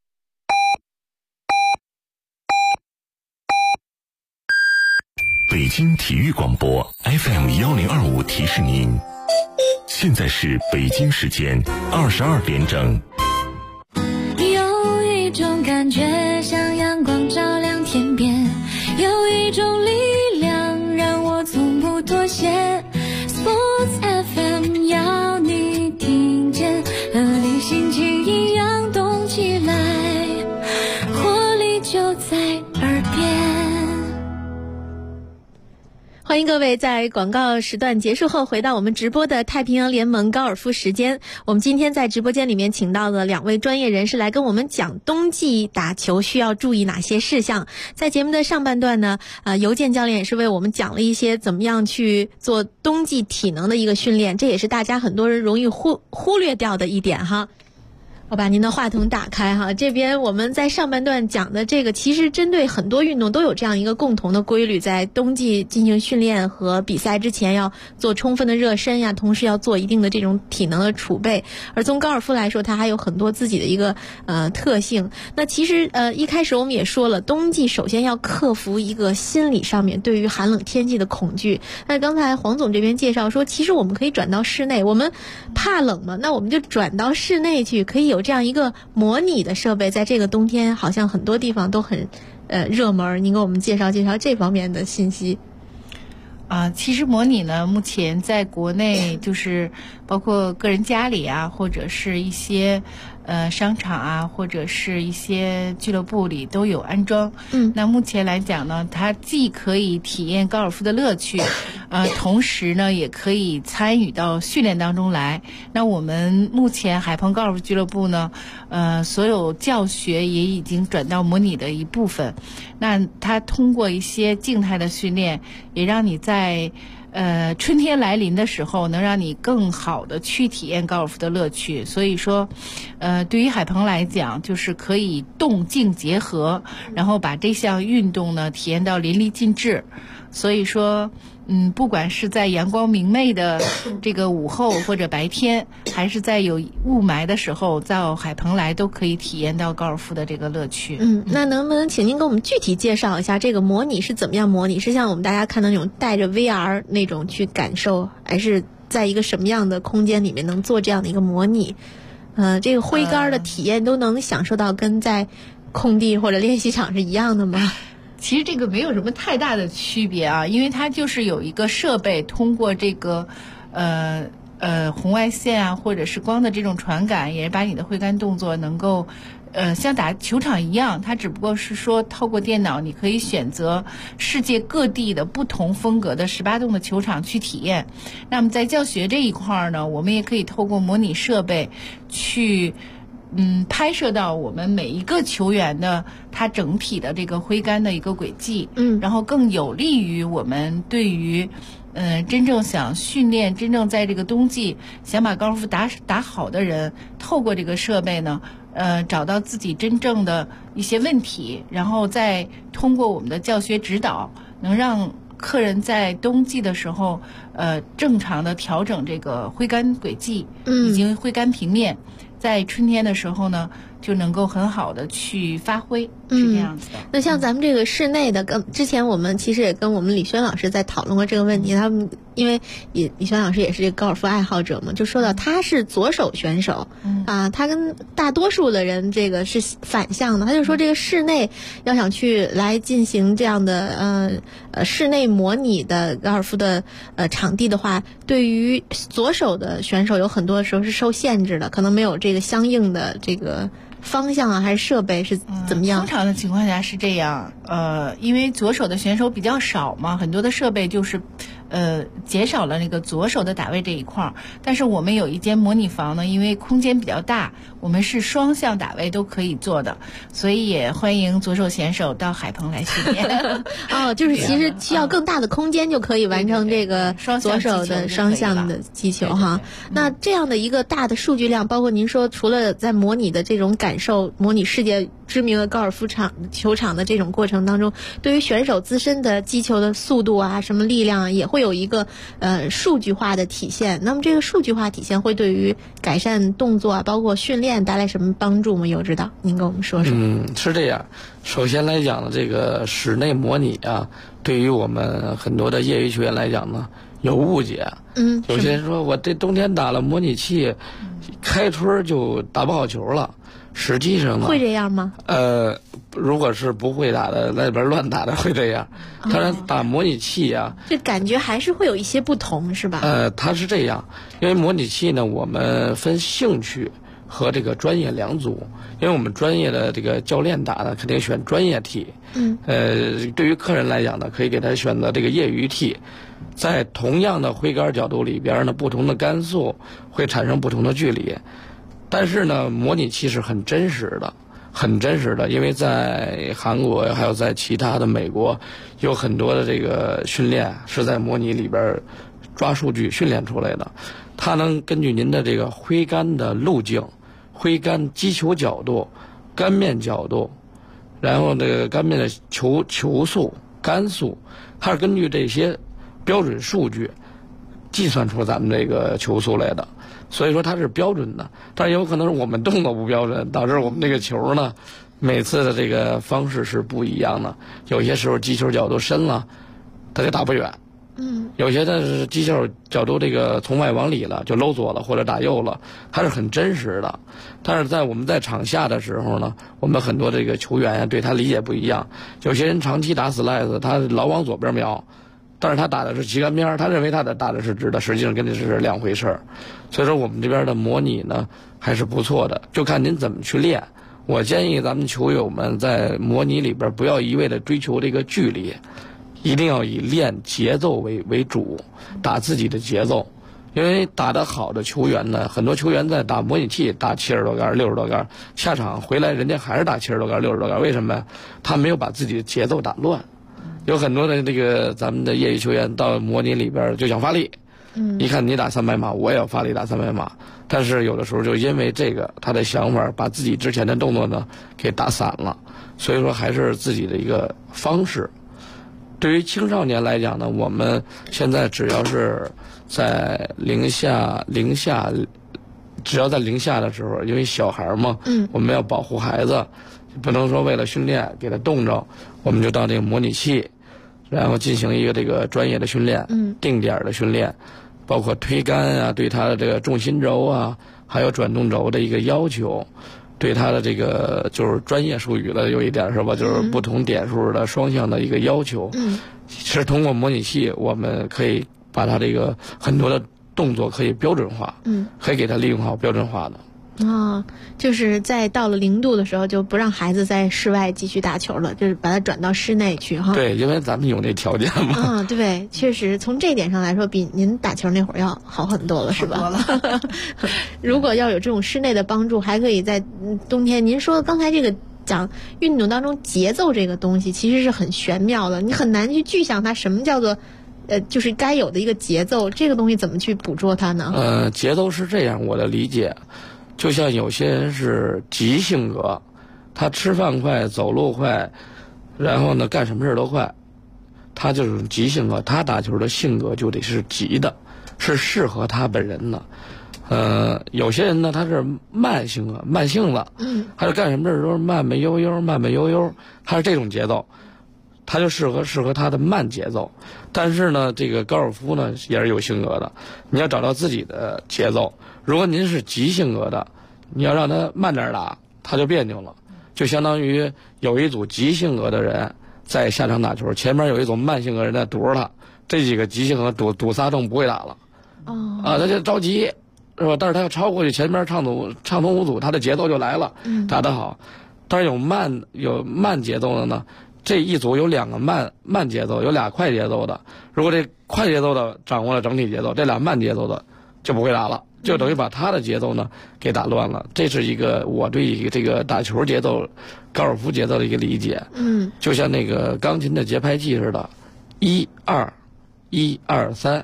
北京体育广播 FM1025提示您，现在是北京时间22点整。 有一种感觉像阳光照亮天边，有一种力量让我从不妥协。Sports FM 要你听见，和你心情一样动起来，活力就在耳边。 欢迎各位在广告时段结束后回到我们直播的太平洋联盟高尔夫时间。我们今天在直播间里面请到了2位专业人士来跟我们讲冬季打球需要注意哪些事项。在节目的上半段呢，尤健教练也是为我们讲了一些怎么样去做冬季体能的一个训练，这也是大家很多人容易忽略掉的一点哈。我把您的话筒打开哈，这边我们在上半段讲的这个，其实针对很多运动都有这样一个共同的规律，在冬季进行训练和比赛之前要做充分的热身呀，同时要做一定的这种体能的储备。而从高尔夫来说，它还有很多自己的一个特性。那其实一开始我们也说了，冬季首先要克服一个心理上面对于寒冷天气的恐惧。那刚才黄总这边介绍说，其实我们可以转到室内，我们怕冷嘛，那我们就转到室内去，可以有这样一个模拟的设备，在这个冬天好像很多地方都很热门。您给我们介绍介绍这方面的信息。 其实模拟呢，目前在国内就是包括个人家里啊，或者是一些商场啊，或者是一些俱乐部里都有安装。那目前来讲呢，它既可以体验高尔夫的乐趣，同时呢也可以参与到训练当中来。那我们目前海鹏高尔夫俱乐部呢，所有教学也已经转到模拟的一部分。那它通过一些静态的训练，也让你在春天来临的时候，能让你更好的去体验高尔夫的乐趣。所以说，对于海鹏来讲，就是可以动静结合，然后把这项运动呢体验到淋漓尽致。所以说，不管是在阳光明媚的这个午后或者白天，还是在有雾霾的时候，到海鹏来都可以体验到高尔夫的这个乐趣。 那能不能请您给我们具体介绍一下这个模拟是怎么样模拟？是像我们大家看到那种带着 VR 那种去感受，还是在一个什么样的空间里面能做这样的一个模拟？这个挥杆的体验都能享受到跟在空地或者练习场是一样的吗？ 其实这个没有什么太大的区别啊，因为它就是有一个设备，通过这个红外线啊，或者是光的这种传感，也是把你的挥杆动作能够像打球场一样。它只不过是说透过电脑，你可以选择世界各地的不同风格的18洞的球场去体验。那么在教学这一块呢，我们也可以透过模拟设备去拍摄到我们每一个球员的他整体的这个挥杆的一个轨迹，然后更有利于我们对于真正想训练，真正在这个冬季想把高尔夫打好的人，透过这个设备呢，找到自己真正的一些问题，然后再通过我们的教学指导，能让客人在冬季的时候，正常的调整这个挥杆轨迹，以及挥杆平面。在春天的时候呢，就能够很好的去发挥，是这样子的。 那像咱们这个室内的，之前我们其实也跟我们李轩老师在讨论过这个问题。他们因为李轩老师也是这个高尔夫爱好者嘛，就说到他是左手选手，他跟大多数的人这个是反向的。他就说这个室内要想去来进行这样的室内模拟的高尔夫的场地的话，对于左手的选手有很多时候是受限制的，可能没有这个相应的这个方向啊，还是设备是怎么样？ 通常的情况下是这样，因为左手的选手比较少嘛，很多的设备就是减少了那个左手的打位这一块儿。但是我们有一间模拟房呢，因为空间比较大，我们是双向打位都可以做的，所以也欢迎左手选手到海鹏来训练。 哦，就是其实需要更大的空间就可以完成这个左手的双向的击球哈。那这样的一个大的数据量，包括您说除了在模拟的这种感受，模拟世界知名的高尔夫球场的这种过程当中，对于选手自身的击球的速度啊，什么力量啊，也会有一个数据化的体现。那么这个数据化体现会对于改善动作啊，包括训练带来什么帮助吗？有指导，您跟我们说说。 是这样。首先来讲呢，这个室内模拟啊，对于我们很多的业余球员来讲呢，有误解。有些人说我这冬天打了模拟器，开春就打不好球了。实际上呢， 会这样吗？ 如果是不会打的，在里边乱打的会这样。当然，打模拟器啊， 这感觉还是会有一些不同，是吧？ 它是这样，因为模拟器呢，我们分兴趣和这个专业两组。因为我们专业的这个教练打呢，肯定选专业替。对于客人来讲呢，可以给他选择这个业余替。在同样的挥杆角度里边呢，不同的杆速会产生不同的距离。但是呢，模拟器是很真实的，很真实的，因为在韩国还有在其他的美国，有很多的这个训练是在模拟里边抓数据训练出来的。它能根据您的这个挥杆的路径、挥杆击球角度、杆面角度，然后这个杆面的球速、杆速，它是根据这些标准数据计算出咱们这个球速来的。所以说它是标准的，但是有可能是我们动作不标准，导致我们这个球呢，每次的这个方式是不一样的。有些时候击球角度深了，它就打不远。有些的是击球角度这个从外往里了，就搂左了或者打右了，它是很真实的。但是我们在场下的时候呢，我们很多这个球员呀，对他理解不一样。有些人长期打 slice， 他老往左边瞄。但是他打的是旗杆边，他认为他打的是直的，实际上跟这是两回事儿。所以说我们这边的模拟呢还是不错的，就看您怎么去练。我建议咱们球友们在模拟里边不要一味的追求这个距离，一定要以练节奏为主，打自己的节奏。因为打得好的球员呢，很多球员在打模拟器打70多杆、60多杆，下场回来人家还是打70多杆、60多杆，为什么呀？他没有把自己的节奏打乱。有很多的这个咱们的业余球员到模拟里边就想发力，一看你打300码，我也要发力打300码，但是有的时候就因为这个他的想法，把自己之前的动作呢给打散了，所以说还是自己的一个方式。对于青少年来讲呢，我们现在只要是在零下，只要在零下的时候，因为小孩嘛，我们要保护孩子，不能说为了训练给他冻着，我们就到这个模拟器，然后进行一个这个专业的训练，定点的训练，包括推杆啊，对他的这个重心轴啊，还有转动轴的一个要求，对他的这个就是专业术语了，有一点是吧？就是不同点数的双向的一个要求。是通过模拟器，我们可以把他这个很多的动作可以标准化，可以给他利用好标准化的。 就是在到了0度的时候，就不让孩子在室外继续打球了，就是把它转到室内去哈。 对，因为咱们有那条件嘛。 对，确实从这一点上来说，比您打球那会儿要好很多了，是吧？ 好多了。 如果要有这种室内的帮助，还可以在冬天。您说刚才这个讲运动当中节奏这个东西，其实是很玄妙的，你很难去具象它什么叫做。就是该有的一个节奏，这个东西怎么去捕捉它呢？ 节奏是这样，我的理解，就像有些人是急性格，他吃饭快，走路快，然后呢干什么事都快，他就是急性格，他打球的性格就得是急的，是适合他本人的。有些人呢他是慢性子，他是干什么事都是慢慢悠悠，他是这种节奏。他就适合他的慢节奏，但是呢，这个高尔夫呢也是有性格的，你要找到自己的节奏。如果您是急性格的，你要让他慢点打，他就别扭了。就相当于有一组急性格的人在下场打球，前面有一组慢性格人在堵着他，这几个急性格堵仨洞不会打了。他就着急， 是吧？但是他要超过去前边畅通无阻，他的节奏就来了，打得好。但是有慢节奏的呢，这一组有2个慢节奏，有俩快节奏的。如果这快节奏的掌握了整体节奏，这俩慢节奏的就不会打了，就等于把他的节奏呢给打乱了。这是一个我对一个这个打球节奏、高尔夫节奏的一个理解。就像那个钢琴的节拍器似的，1 2 1 2 3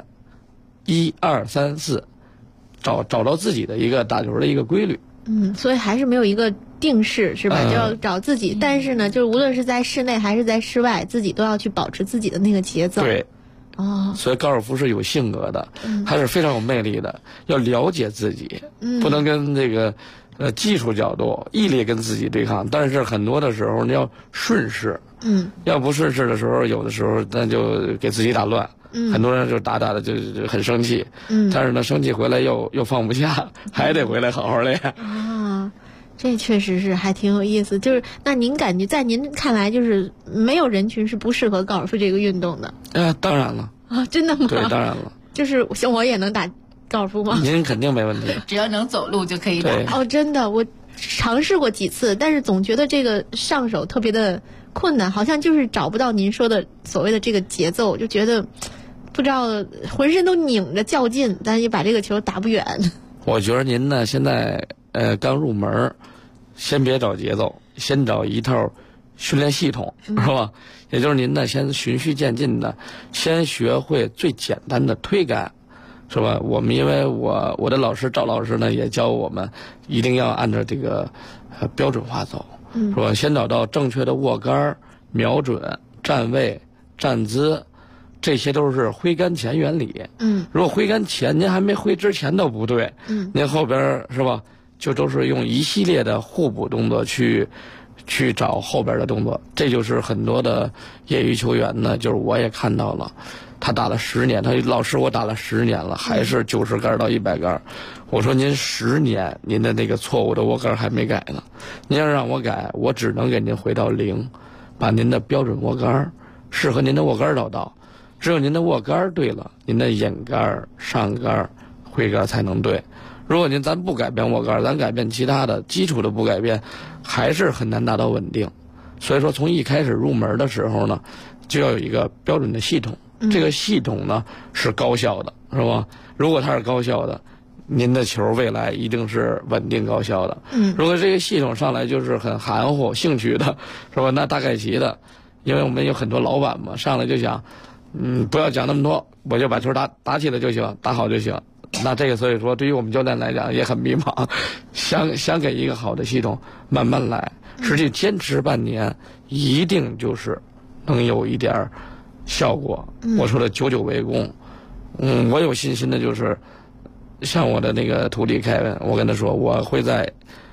1 2 3 4，找到自己的一个打球的一个规律。 所以还是没有一个定式，是吧？就要找自己。但是呢，就是无论是在室内还是在室外，自己都要去保持自己的那个节奏。 对。所以高尔夫是有性格的，它是非常有魅力的，要了解自己，不能跟这个技术角度毅力跟自己对抗。但是很多的时候你要顺势，要不顺势的时候，有的时候那就给自己打乱。很多人就打的就很生气，但是呢，生气回来又放不下，还得回来好好练。 这确实是还挺有意思。就是那您感觉在您看来，就是没有人群是不适合高尔夫这个运动的？ 当然了。 真的吗？ 对，当然了。 就是像我也能打高尔夫吗？ 您肯定没问题， 只要能走路就可以打。 真的，我尝试过几次，但是总觉得这个上手特别的困难，好像就是找不到您说的所谓的这个节奏，就觉得不知道浑身都拧着较劲，但是也把这个球打不远。 我觉得您呢现在刚入门，先别找节奏，先找一套训练系统，是吧？也就是您呢先循序渐进的，先学会最简单的推杆，是吧？因为我的老师赵老师呢也教我们一定要按照这个标准化走，是吧？先找到正确的握杆、瞄准、站位、站姿，这些都是挥杆前原理。如果挥杆前您还没挥之前都不对，您后边是吧，就都是用一系列的互补动作去找后边的动作。这就是很多的业余球员呢，就是我也看到了，他打了10年，他老师我打了10年了，还是90杆到100杆。我说您10年您的那个错误的握杆还没改呢，您要让我改，我只能给您回到0，把您的标准握杆适合您的握杆找到。只有您的握杆对了，您的引杆、上杆、挥杆才能对。如果咱不改变握杆，咱改变其他的基础的不改变，还是很难达到稳定。所以说从一开始入门的时候呢，就要有一个标准的系统，这个系统呢是高效的，是吧？如果它是高效的，您的球未来一定是稳定高效的。如果这个系统上来就是很含糊兴趣的，是吧？那大概齐的，因为我们有很多老板嘛，上来就想不要讲那么多，我就把球打起来就行，打好就行。那这个所以说对于我们教练来讲也很迷茫，想给一个好的系统慢慢来，实际坚持半年一定就是能有一点效果。我说的久久为功。我有信心的就是像我的那个徒弟凯文，我跟他说我会在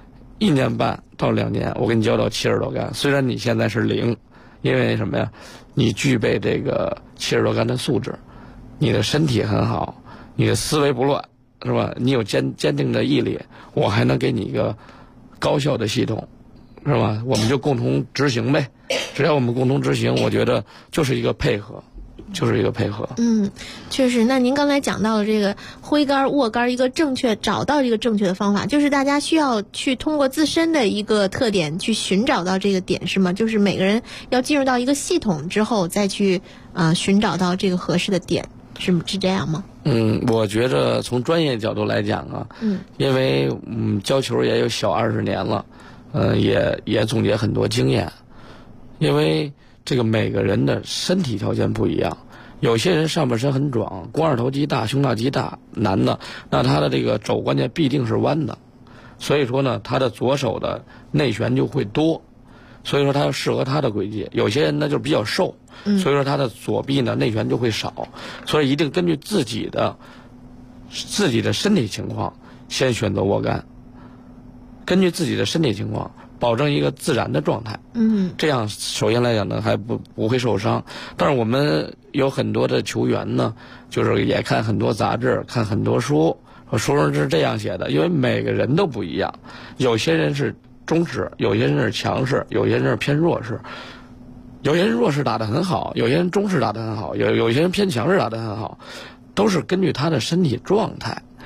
1年半到2年我给你教到70多杆，虽然你现在是0，因为什么呀，你具备这个70多杆的素质，你的身体很好，你的思维不乱，是吧？你有坚定的毅力，我还能给你一个高效的系统，是吧？我们就共同执行呗。只要我们共同执行，我觉得就是一个配合，就是一个配合。 确实。那您刚才讲到的这个挥杆、握杆，找到一个正确的方法，就是大家需要去通过自身的一个特点去寻找到这个点，是吗？就是每个人要进入到一个系统之后，再去寻找到这个合适的点，是这样吗？ 我觉着从专业角度来讲啊，因为教球也有小20年了，也总结很多经验。因为这个每个人的身体条件不一样，有些人上半身很壮，肱二头肌大，胸大肌大，男的，那他的这个肘关节必定是弯的，所以说呢，他的左手的内旋就会多，所以说他要适合他的轨迹。有些人呢就比较瘦，所以说他的左臂呢内旋就会少，所以一定根据自己的身体情况先选择握杆，根据自己的身体情况保证一个自然的状态，这样首先来讲呢还不会受伤。但是我们有很多的球员呢，就是也看很多杂志，看很多书上是这样写的，因为每个人都不一样，有些人是中势，有些人是强势，有些人是偏弱势，有些人弱势打得很好，有些人中势打得很好，有些人偏强势打得很好，都是根据他的身体状态。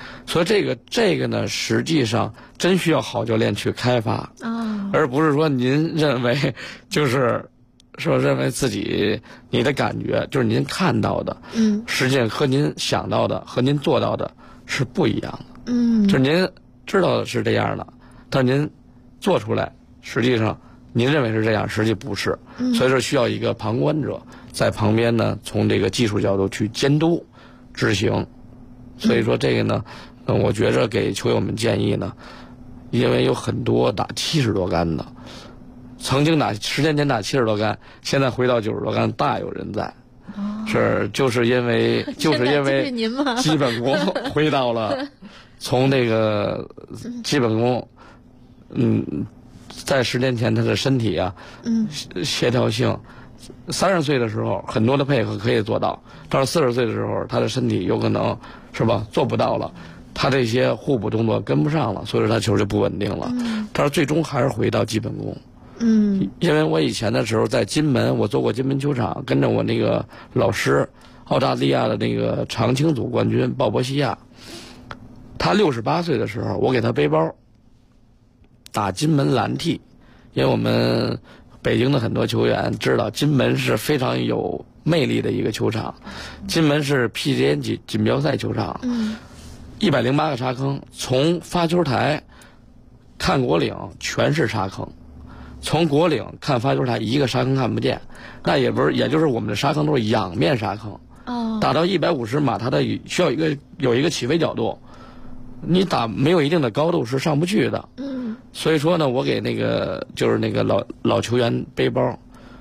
所以这个呢，实际上真需要好教练去开发，而不是说您认为就是说认为自己你的感觉就是您看到的，实际上和您想到的和您做到的是不一样的，就是您知道是这样的，但是您做出来实际上您认为是这样，实际不是，所以说需要一个旁观者在旁边呢，从这个技术角度去监督执行。所以说这个呢，我觉着给球友们建议呢，因为有很多打70多杆的，曾经打10年前打70多杆，现在回到90多杆大有人在，就是因为基本功回到了，从这个基本功，在10年前他的身体啊，协调性，30岁的时候很多的配合可以做到，到了40岁的时候，他的身体有可能是吧做不到了，他这些互补动作跟不上了，所以说他球就不稳定了。但是最终还是回到基本功。因为我以前的时候在金门，我做过金门球场，跟着我那个老师，澳大利亚的那个长青组冠军鲍勃西亚，他68岁的时候，我给他背包打金门蓝 T， 因为我们北京的很多球员知道金门是非常有魅力的一个球场，金门是 PGA 锦标赛球场，108个沙坑，从发球台看果岭全是沙坑，从果岭看发球台一个沙坑看不见，那也不是，也就是我们的沙坑都是仰面沙坑，打到150码，它的需要有一个起飞角度，你打没有一定的高度是上不去的。所以说呢，我给那个就是那个老球员背包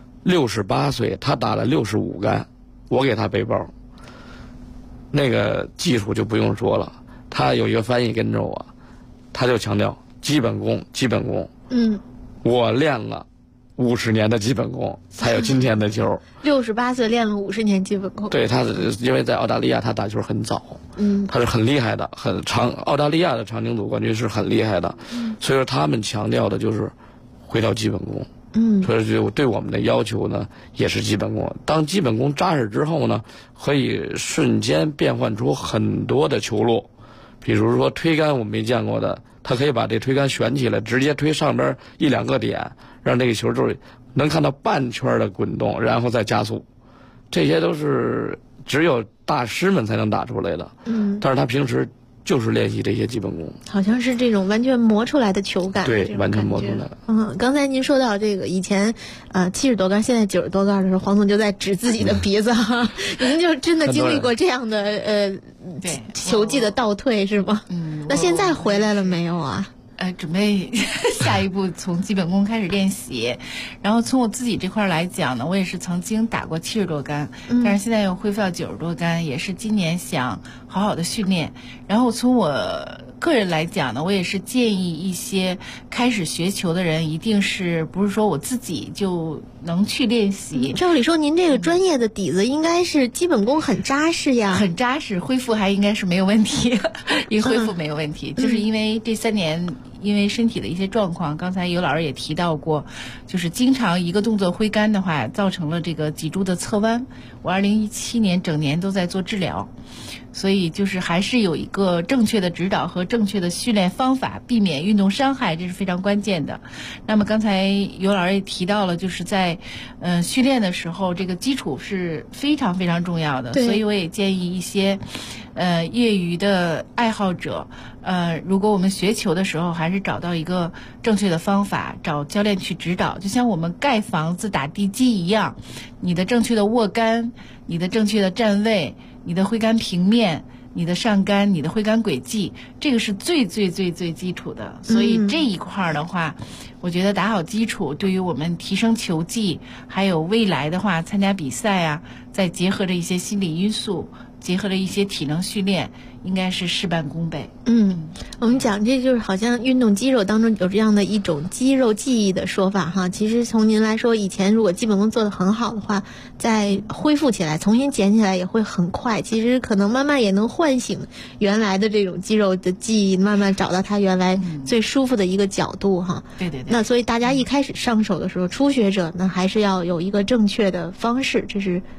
，68岁他打了65杆，我给他背包，那个技术就不用说了，他有一个翻译跟着我，他就强调基本功。我练了50年的基本功，才有今天的球。 68岁练了50年基本功。 对，他因为在澳大利亚他打球很早，他是很厉害的，澳大利亚的长青组冠军是很厉害的，所以说他们强调的就是回到基本功。所以就对我们的要求呢，也是基本功。当基本功扎实之后呢，可以瞬间变换出很多的球路，比如说推杆我没见过的，他可以把这推杆旋起来，直接推上边1-2个点，让这个球就是能看到半圈的滚动，然后再加速。这些都是只有大师们才能打出来的。但是他平时就是练习这些基本功， 好像是这种完全磨出来的球感。 对，完全磨出来的。 刚才您说到这个以前70多杆，现在90多杆的时候，黄总就在指自己的鼻子哈。您就真的经历过这样的球技的倒退是吗？那现在回来了没有啊？ 准备下一步从基本功开始练习，然后从我自己这块来讲呢，我也是曾经打过70多杆，但是现在又恢复到90多杆，也是今年想好好的训练。然后从我个人来讲呢，我也是建议一些开始学球的人，一定是不是说我自己就能去练习。 照理说您这个专业的底子应该是基本功很扎实呀。 很扎实，恢复还应该是没有问题，一恢复没有问题，就是因为这3年因为身体的一些状况，刚才尤老师也提到过，就是经常一个动作挥杆的话，造成了这个脊柱的侧弯。我2017年整年都在做治疗，所以就是还是有一个正确的指导和正确的训练方法，避免运动伤害，这是非常关键的。那么刚才尤老师也提到了，就是在训练的时候，这个基础是非常非常重要的，所以我也建议一些业余的爱好者，如果我们学球的时候，还是找到一个正确的方法，找教练去指导，就像我们盖房子打地基一样，你的正确的握杆，你的正确的站位，你的挥杆平面，你的上杆，你的挥杆轨迹，这个是最最最最基础的。所以这一块的话，我觉得打好基础，对于我们提升球技，还有未来的话参加比赛啊，再结合着一些心理因素，结合了一些体能训练，应该是事半功倍。 我们讲这就是好像运动肌肉当中有这样的一种肌肉记忆的说法哈。其实从您来说，以前如果基本功做得很好的话，再恢复起来重新捡起来也会很快，其实可能慢慢也能唤醒原来的这种肌肉的记忆，慢慢找到它原来最舒服的一个角度哈。 对。 那所以大家一开始上手的时候，初学者呢还是要有一个正确的方式，这是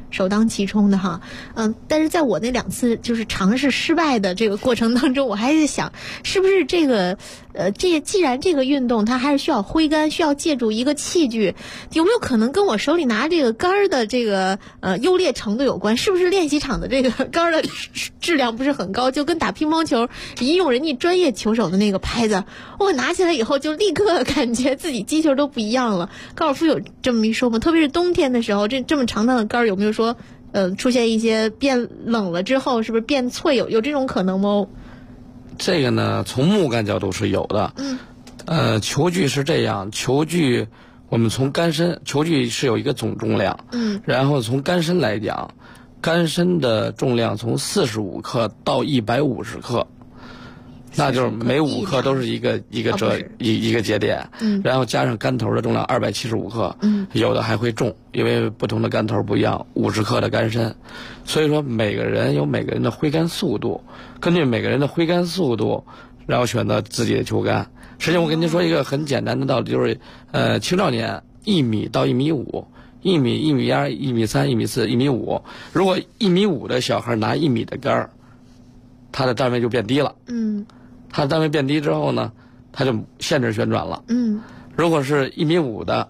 首当其冲的哈。但是在我那2次就是尝试失败的这个过程当中，我还是想，是不是这个既然这个运动它还是需要挥杆，需要借助一个器具，有没有可能跟我手里拿这个杆儿的这个优劣程度有关？是不是练习场的这个杆儿的质量不是很高，就跟打乒乓球一用人家专业球手的那个拍子，我拿起来以后就立刻感觉自己击球都不一样了。高尔夫有这么一说吗？特别是冬天的时候，这么长的杆儿有没有说出现一些变冷了之后是不是变脆，有这种可能吗？ 这个呢，从木杆角度是有的。球具是这样，球具我们从杆身，球具是有一个总重量，然后从杆身来讲，杆身的重量从45克到150克，那就是每5克都是一个节点，然后加上杆头的重量275克，有的还会重，因为不同的杆头不一样，50克的杆身，所以说每个人有每个人的挥杆速度，根据每个人的挥杆速度，然后选择自己的球杆。实际上我跟您说一个很简单的道理，就是青少年1米到1米5，1米、1米2、1米3、1米4、1米5，如果1米5的小孩拿1米的杆，他的站位就变低了。他的站位变低之后呢，他就限制旋转了。如果是1米5的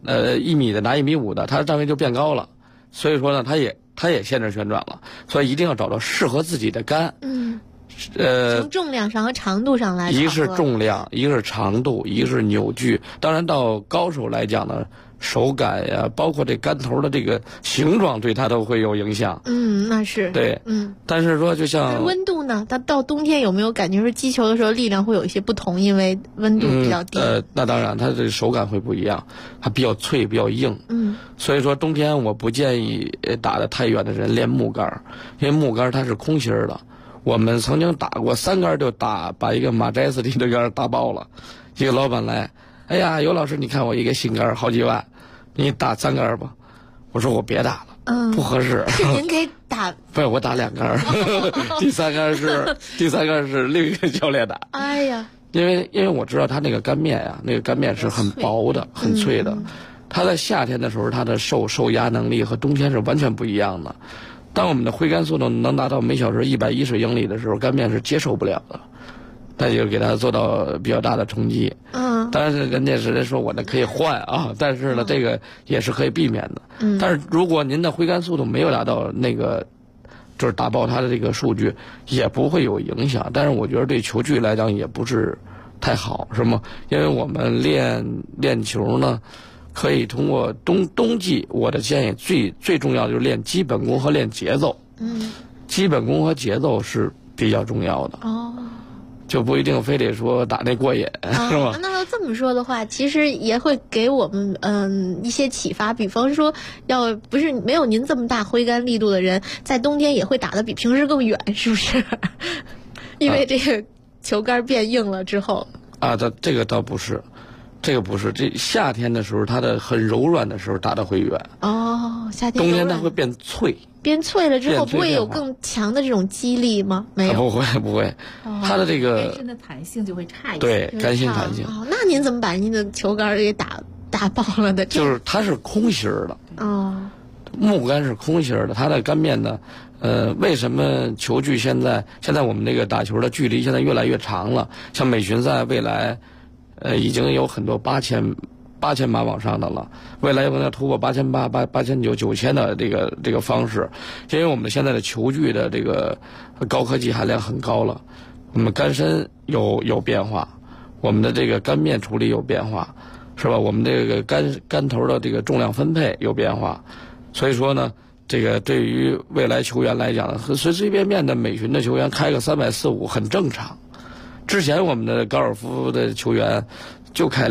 ，1米的拿1米5的，他的站位就变高了。所以说呢，他也限制旋转了。所以一定要找到适合自己的杆。 从重量上和长度上来， 一个是重量，一个是长度，一个是扭矩。当然，到高手来讲呢，手感呀，包括这杆头的这个形状，对它都会有影响。 那是对。但是说，就像温度呢，它到冬天有没有感觉是击球的时候力量会有一些不同，因为温度比较低？ 那当然，它的手感会不一样，它比较脆，比较硬。所以说冬天我不建议打得太远的人练木杆，因为木杆它是空心的。我们曾经打过3杆就把一个马摘斯蒂的杆打爆了。一个老板来，哎呀，尤老师，你看我一个新杆好几万，你打3杆吧。我说我别打了，不合适。 是您给打？ 不是，我打2杆，第三杆是另一个教练打。 哎呀， 因为我知道他那个杆面呀，那个杆面是很薄的，很脆的。他在夏天的时候，他的受压能力和冬天是完全不一样的。当我们的挥杆速度能达到每小时110英里的时候，杆面是接受不了的，那就给它做到比较大的冲击。当然是人家说我那可以换啊，但是呢，这个也是可以避免的。但是如果您的挥杆速度没有达到那个，就是打爆它的这个数据，也不会有影响。但是我觉得对球具来讲也不是太好，是吗？因为我们练球呢，可以通过冬季，我的建议最重要的就是练基本功和练节奏。基本功和节奏是比较重要的。就不一定非得说打那过瘾，是吧？ 那要这么说的话，其实也会给我们一些启发。比方说，要不是没有您这么大挥杆力度的人，在冬天也会打得比平时更远，是不是？因为这个球杆变硬了之后。 这个倒不是。这个不是，这夏天的时候，它的很柔软的时候打得会远。 夏天。 冬天它会变脆。 变脆了之后，不会有更强的这种肌力吗？没有。 不会。它的这个杆身的弹性就会差一些。 对，杆性弹性。 那您怎么把您的球杆给打爆了的？ 就是它是空心的。木杆是空心的，它的杆面呢，为什么球具现在我们这个打球的距离现在越来越长了？像美巡赛未来。已经有很多8000码往上的了，未来有可能要突破8800、8900、9000的这个方式，因为我们现在的球具的这个高科技含量很高了，我们杆身有变化，我们的这个杆面处理有变化，是吧？我们这个杆头的这个重量分配有变化，所以说呢，这个对于未来球员来讲呢，随随便便的美巡的球员开个345很正常。之前我们的高尔夫的球员就开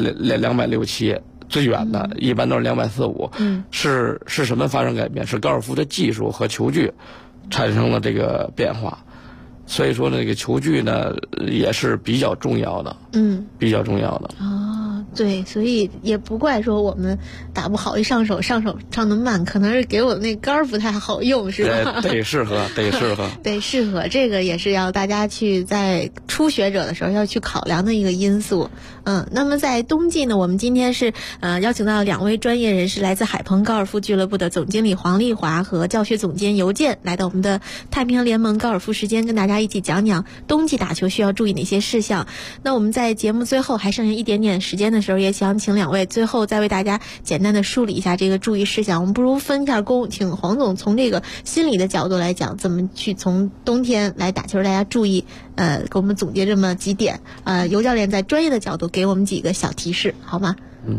267，最远的一般都是245。是什么发生改变？是高尔夫的技术和球具产生了这个变化。所以说呢，这个球具呢也是比较重要的。比较重要的。 对，所以也不怪说我们打不好，一上手唱得慢，可能是给我那杆儿不太好用，是吧？ 得适合， 得适合，这个也是要大家去在初学者的时候要去考量的一个因素。那么在冬季呢，我们今天是邀请到2位专业人士，来自海鹏高尔夫俱乐部的总经理黄丽华和教学总监尤健，来到我们的太平洋联盟高尔夫时间，跟大家一起讲讲冬季打球需要注意哪些事项。那我们在节目最后还剩下一点点时间的时候，也想请2位最后再为大家简单的梳理一下这个注意事项。我们不如分一下工，请黄总从这个心理的角度来讲，怎么去从冬天来打球，大家注意给我们总结这么几点。尤教练在专业的角度给我们几个小提示，好吗？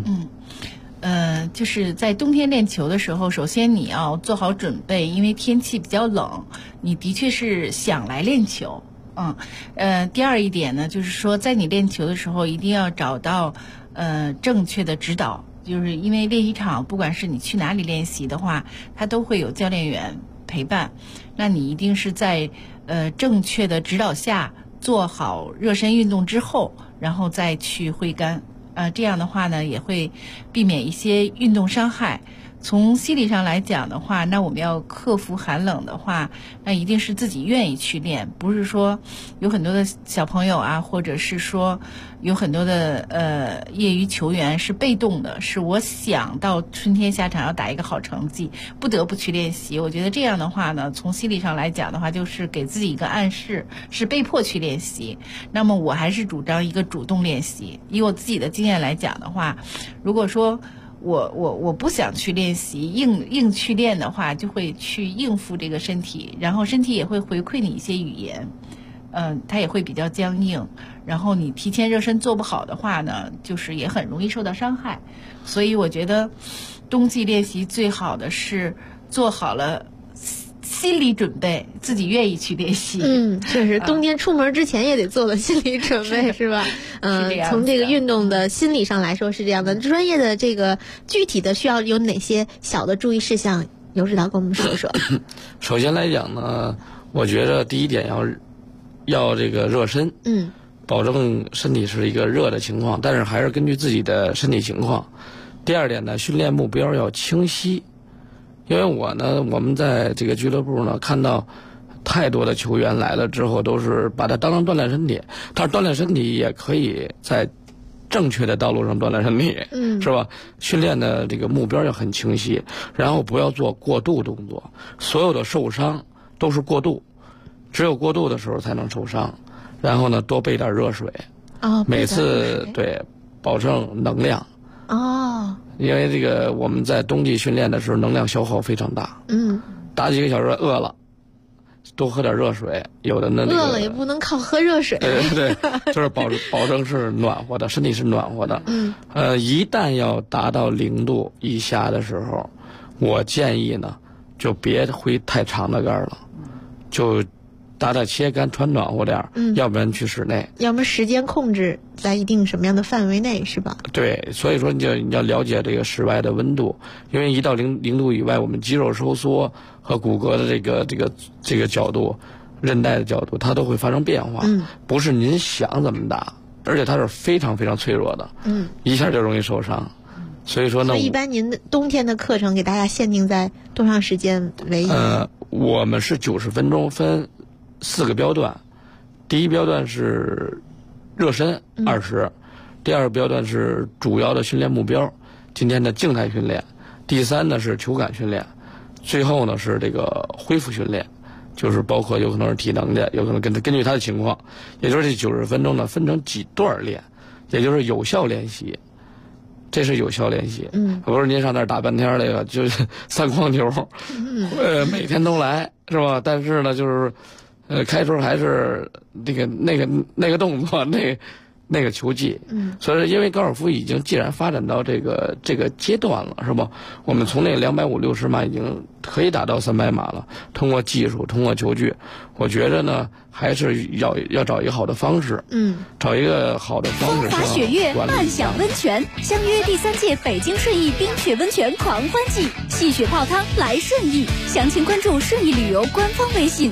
就是在冬天练球的时候，首先你要做好准备，因为天气比较冷，你的确是想来练球。第二一点呢，就是说在你练球的时候，一定要找到正确的指导，就是因为练习场不管是你去哪里练习的话，它都会有教练员陪伴，那你一定是在正确的指导下做好热身运动之后，然后再去挥杆。这样的话呢，也会避免一些运动伤害。从心理上来讲的话，那我们要克服寒冷的话，那一定是自己愿意去练，不是说有很多的小朋友啊，或者是说有很多的业余球员是被动的，是我想到春天下场要打一个好成绩，不得不去练习。我觉得这样的话呢，从心理上来讲的话，就是给自己一个暗示，是被迫去练习。那么我还是主张一个主动练习。以我自己的经验来讲的话，如果说我不想去练习，硬去练的话，就会去应付这个身体，然后身体也会回馈你一些语言，它也会比较僵硬，然后你提前热身做不好的话呢，就是也很容易受到伤害。所以我觉得冬季练习最好的是做好了心理准备，自己愿意去练习。 确实，冬天出门之前也得做了心理准备，是吧？从这个运动的心理上来说是这样的。专业的这个具体的需要有哪些小的注意事项，尤指导跟我们说说。 首先来讲呢，我觉得第一点要这个热身，保证身体是一个热的情况，但是还是根据自己的身体情况。第二点呢，训练目标要清晰。因为我们在这个俱乐部呢，看到太多的球员来了之后，都是把它当成锻炼身体，但是锻炼身体也可以在正确的道路上锻炼身体，是吧？训练的这个目标要很清晰，然后不要做过度动作。所有的受伤都是过度，只有过度的时候才能受伤。然后呢，多备点热水，每次对保证能量。因为这个我们在冬季训练的时候，能量消耗非常大。打几个小时饿了，多喝点热水。有的饿了也不能靠喝热水。 对，就是保证是暖和的，身体是暖和的。一旦要达到0度以下的时候，我建议呢，就别挥太长的杆了，就打切杆，穿暖和点，要不然去室内， 要么时间控制在一定什么样的范围内，是吧？ 对，所以说你要了解这个室外的温度，因为一到0度以外，我们肌肉收缩和骨骼的这个角度，韧带的角度，它都会发生变化。不是您想怎么打，而且它是非常非常脆弱的，一下就容易受伤。所以说呢， 一般您的冬天的课程给大家限定在多长时间为宜？ 我们是90分钟分4个标段，第一标段是热身20，第二个标段是主要的训练目标，今天的静态训练，第三呢是球感训练，最后呢是这个恢复训练，就是包括有可能是体能的，有可能根据他的情况，也就是这90分钟呢分成几段练，也就是有效练习。这是有效练习，不是您上那儿打半天那个就是3筐球，每天都来是吧？但是呢，就是开出还是那个动作那个球技，所以因为高尔夫已经既然发展到这个阶段了，是吧？我们从那250、60码已经可以打到300码了。通过技术，通过球具，我觉得呢，还是要找一个好的方式，找一个好的方式。 风华雪月，漫享温泉，相约第3届北京顺义冰雪温泉狂欢季，戏雪泡汤来顺义，详情关注顺义旅游官方微信。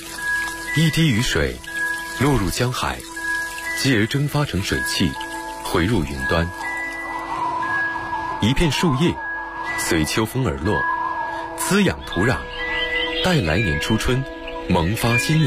一滴雨水落入江海，继而蒸发成水汽，回回入云端。一片树叶随秋风而落，滋养土壤，待来年初春萌发新芽。